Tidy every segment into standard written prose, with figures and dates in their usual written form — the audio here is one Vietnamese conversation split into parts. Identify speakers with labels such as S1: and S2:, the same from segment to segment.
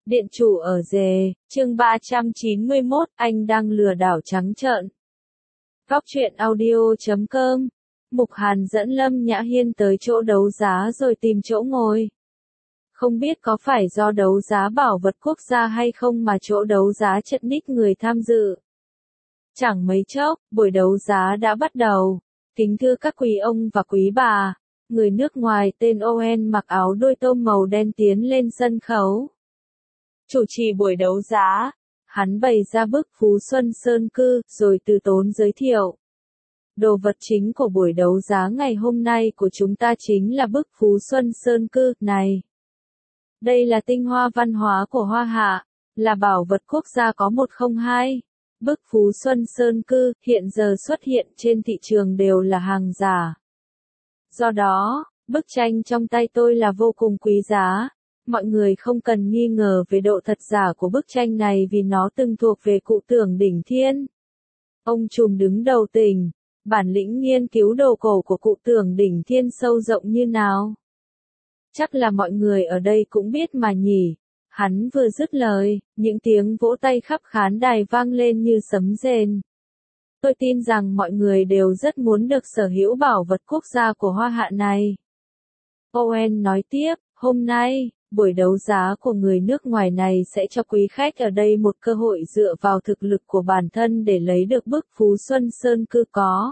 S1: Điện chủ ở rề, chương 391, anh đang lừa đảo trắng trợn. Góc truyện audio.com. Mục Hàn dẫn Lâm Nhã Hiên tới chỗ đấu giá rồi tìm chỗ ngồi. Không biết có phải do đấu giá bảo vật quốc gia hay không mà chỗ đấu giá chật ních người tham dự. Chẳng mấy chốc, buổi đấu giá đã bắt đầu. Kính thưa các quý ông và quý bà, người nước ngoài tên Owen mặc áo đôi tôm màu đen tiến lên sân khấu. Chủ trì buổi đấu giá, hắn bày ra bức Phú Xuân Sơn Cư, rồi từ tốn giới thiệu. Đồ vật chính của buổi đấu giá ngày hôm nay của chúng ta chính là bức Phú Xuân Sơn Cư này. Đây là tinh hoa văn hóa của Hoa Hạ, là bảo vật quốc gia có 102. Bức Phú Xuân Sơn Cư hiện giờ xuất hiện trên thị trường đều là hàng giả. Do đó, bức tranh trong tay tôi là vô cùng quý giá. Mọi người không cần nghi ngờ về độ thật giả của bức tranh này vì nó từng thuộc về cụ Tưởng Đỉnh Thiên. Ông trùm đứng đầu tỉnh, bản lĩnh nghiên cứu đồ cổ của cụ Tưởng Đỉnh Thiên sâu rộng như nào. Chắc là mọi người ở đây cũng biết mà nhỉ. Hắn vừa dứt lời, những tiếng vỗ tay khắp khán đài vang lên như sấm rền. Tôi tin rằng mọi người đều rất muốn được sở hữu bảo vật quốc gia của Hoa Hạ này. Owen nói tiếp, hôm nay, buổi đấu giá của người nước ngoài này sẽ cho quý khách ở đây một cơ hội dựa vào thực lực của bản thân để lấy được bức Phú Xuân Sơn Cư có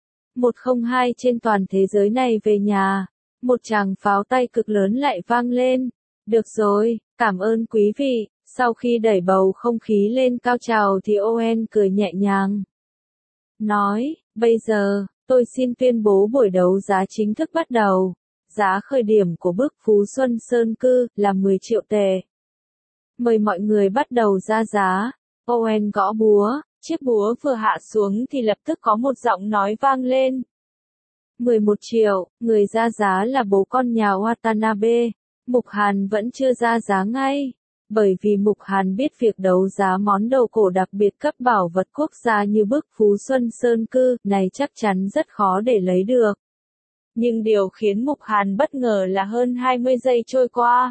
S1: 102 trên toàn thế giới này về nhà. Một tràng pháo tay cực lớn lại vang lên. Được rồi, cảm ơn quý vị. Sau khi đẩy bầu không khí lên cao trào thì Owen cười nhẹ nhàng. Nói, bây giờ, tôi xin tuyên bố buổi đấu giá chính thức bắt đầu. Giá khởi điểm của bức Phú Xuân Sơn Cư là 10 triệu tệ. Mời mọi người bắt đầu ra giá. Owen gõ búa, chiếc búa vừa hạ xuống thì lập tức có một giọng nói vang lên. 11 triệu, người ra giá là bố con nhà Watanabe. Mục Hàn vẫn chưa ra giá ngay. Bởi vì Mục Hàn biết việc đấu giá món đồ cổ đặc biệt cấp bảo vật quốc gia như bức Phú Xuân Sơn Cư này chắc chắn rất khó để lấy được. Nhưng điều khiến Mục Hàn bất ngờ là hơn 20 giây trôi qua.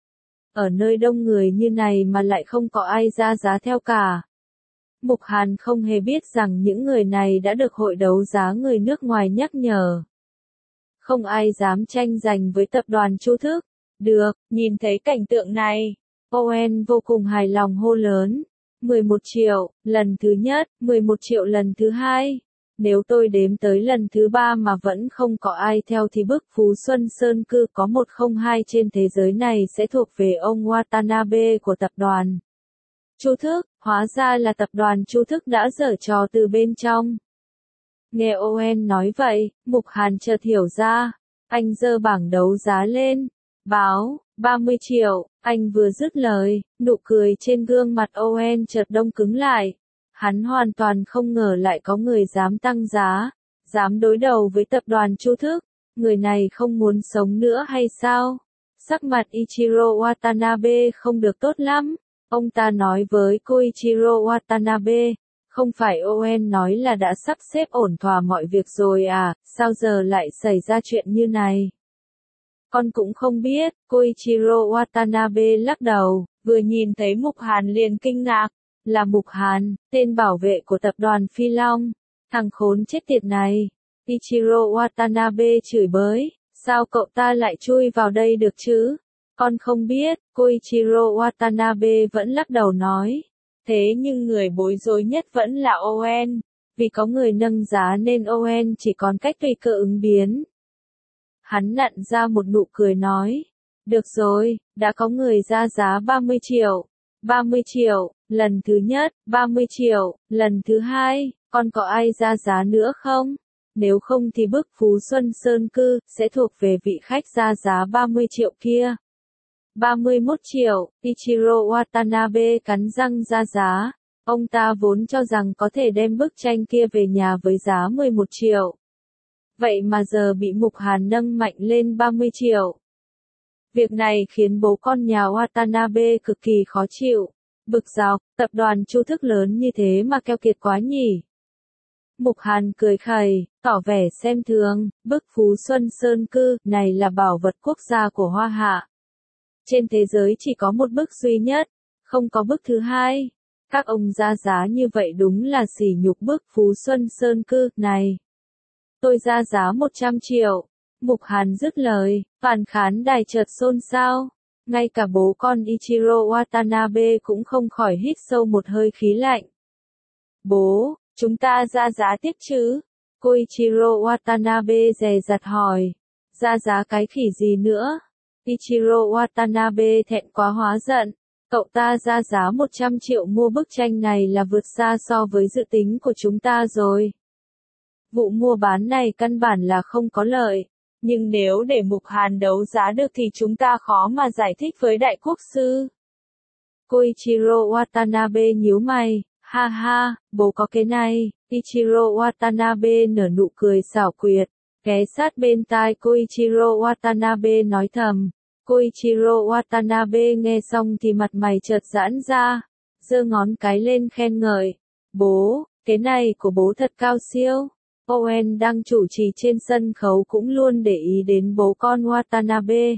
S1: Ở nơi đông người như này mà lại không có ai ra giá theo cả. Mục Hàn không hề biết rằng những người này đã được hội đấu giá người nước ngoài nhắc nhở. Không ai dám tranh giành với tập đoàn Chu Thức. Được, nhìn thấy cảnh tượng này, Owen vô cùng hài lòng hô lớn. 11 triệu, lần thứ nhất, 11 triệu lần thứ hai. Nếu tôi đếm tới lần thứ 3 mà vẫn không có ai theo thì bức Phú Xuân Sơn Cư có 102 trên thế giới này sẽ thuộc về ông Watanabe của tập đoàn Chu Thức. Hóa ra là tập đoàn Chu Thức đã giở trò từ bên trong. Nghe Owen nói vậy, Mục Hàn chợt hiểu ra. Anh giơ bảng đấu giá lên. Báo, 30 triệu, anh vừa dứt lời, nụ cười trên gương mặt Owen chợt đông cứng lại. Hắn hoàn toàn không ngờ lại có người dám tăng giá, dám đối đầu với tập đoàn Chu Thức. Người này không muốn sống nữa hay sao? Sắc mặt Ichiro Watanabe không được tốt lắm. Ông ta nói với Koichiro Watanabe, không phải Owen nói là đã sắp xếp ổn thỏa mọi việc rồi à, sao giờ lại xảy ra chuyện như này? Con cũng không biết, Koichiro Watanabe lắc đầu, vừa nhìn thấy Mục Hàn liền kinh ngạc. Là Mục Hàn, tên bảo vệ của tập đoàn Phi Long. Thằng khốn chết tiệt này. Ichiro Watanabe chửi bới, sao cậu ta lại chui vào đây được chứ? Con không biết, Koichiro Watanabe vẫn lắc đầu nói. Thế nhưng người bối rối nhất vẫn là Owen. Vì có người nâng giá nên Owen chỉ còn cách tùy cơ ứng biến. Hắn nặn ra một nụ cười nói. Được rồi, đã có người ra giá 30 triệu. 30 triệu, lần thứ nhất, 30 triệu, lần thứ hai, còn có ai ra giá nữa không? Nếu không thì bức Phú Xuân Sơn Cư sẽ thuộc về vị khách ra giá 30 triệu kia. 31 triệu, Ichiro Watanabe cắn răng ra giá. Ông ta vốn cho rằng có thể đem bức tranh kia về nhà với giá 11 triệu. Vậy mà giờ bị Mục Hàn nâng mạnh lên 30 triệu. Việc này khiến bố con nhà Watanabe cực kỳ khó chịu. Bực dọc, tập đoàn Chu Thức lớn như thế mà keo kiệt quá nhỉ. Mục Hàn cười khẩy, tỏ vẻ xem thường, bức Phú Xuân Sơn Cư này là bảo vật quốc gia của Hoa Hạ. Trên thế giới chỉ có một bức duy nhất, không có bức thứ hai. Các ông ra giá như vậy đúng là sỉ nhục bức Phú Xuân Sơn Cư này. Tôi ra giá 100 triệu. Mục Hàn dứt lời, toàn khán đài chợt xôn xao. Ngay cả bố con Ichiro Watanabe cũng không khỏi hít sâu một hơi khí lạnh. Bố, chúng ta ra giá tiếp chứ? Koichiro Watanabe dè dặt hỏi. Ra giá cái khỉ gì nữa? Ichiro Watanabe thẹn quá hóa giận. Cậu ta ra giá 100 triệu mua bức tranh này là vượt xa so với dự tính của chúng ta rồi. Vụ mua bán này căn bản là không có lợi. Nhưng nếu để Mục Hàn đấu giá được thì chúng ta khó mà giải thích với đại quốc sư. Koichiro Watanabe nhíu mày. Ha ha, bố có cái này. Ichiro Watanabe nở nụ cười xảo quyệt. Ghé sát bên tai Koichiro Watanabe nói thầm. Koichiro Watanabe nghe xong thì mặt mày chợt giãn ra. Giơ ngón cái lên khen ngợi. Bố, cái này của bố thật cao siêu. Owen đang chủ trì trên sân khấu cũng luôn để ý đến bố con Watanabe.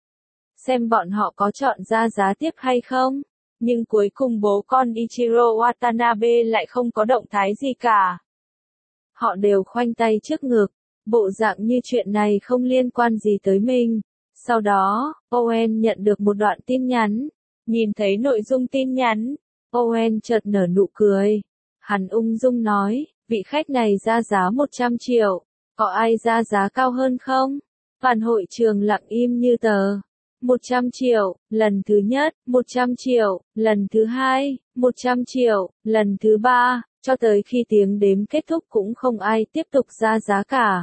S1: Xem bọn họ có chọn ra giá tiếp hay không. Nhưng cuối cùng bố con Ichiro Watanabe lại không có động thái gì cả. Họ đều khoanh tay trước ngực, bộ dạng như chuyện này không liên quan gì tới mình. Sau đó, Owen nhận được một đoạn tin nhắn. Nhìn thấy nội dung tin nhắn, Owen chợt nở nụ cười. Hắn ung dung nói, vị khách này ra giá 100 triệu, có ai ra giá cao hơn không? Toàn hội trường lặng im như tờ. 100 triệu, lần thứ nhất, 100 triệu, lần thứ hai, 100 triệu, lần thứ ba, cho tới khi tiếng đếm kết thúc cũng không ai tiếp tục ra giá cả.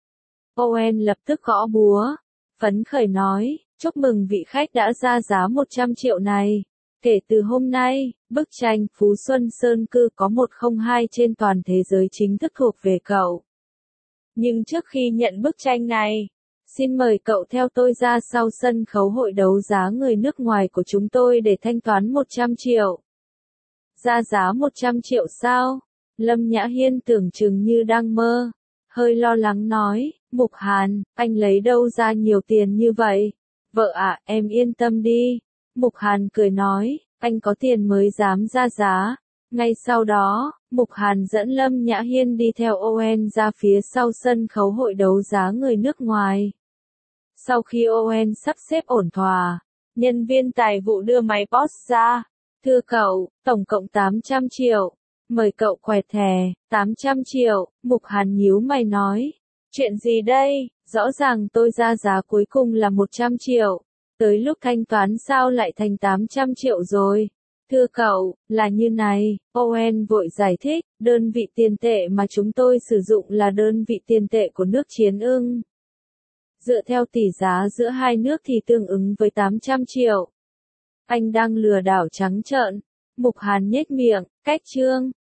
S1: Owen lập tức gõ búa, phấn khởi nói, chúc mừng vị khách đã ra giá 100 triệu này. Kể từ hôm nay, bức tranh Phú Xuân Sơn Cư có 102 trên toàn thế giới chính thức thuộc về cậu. Nhưng trước khi nhận bức tranh này, xin mời cậu theo tôi ra sau sân khấu hội đấu giá người nước ngoài của chúng tôi để thanh toán 100 triệu. Ra giá 100 triệu sao? Lâm Nhã Hiên tưởng chừng như đang mơ. Hơi lo lắng nói, Mục Hàn, anh lấy đâu ra nhiều tiền như vậy? Vợ ạ, em yên tâm đi. Mục Hàn cười nói, anh có tiền mới dám ra giá. Ngay sau đó, Mục Hàn dẫn Lâm Nhã Hiên đi theo Owen ra phía sau sân khấu hội đấu giá người nước ngoài. Sau khi Owen sắp xếp ổn thỏa, nhân viên tài vụ đưa máy POS ra. Thưa cậu, tổng cộng 800 triệu. Mời cậu quẹt thẻ, 800 triệu, Mục Hàn nhíu mày nói. Chuyện gì đây? Rõ ràng tôi ra giá cuối cùng là 100 triệu. Tới lúc thanh toán sao lại thành 800 triệu rồi? Thưa cậu, là như này, Owen vội giải thích, đơn vị tiền tệ mà chúng tôi sử dụng là đơn vị tiền tệ của nước Chiến Ưng. Dựa theo tỷ giá giữa hai nước thì tương ứng với 800 triệu. Anh đang lừa đảo trắng trợn. Mục Hàn nhếch miệng, cách chương.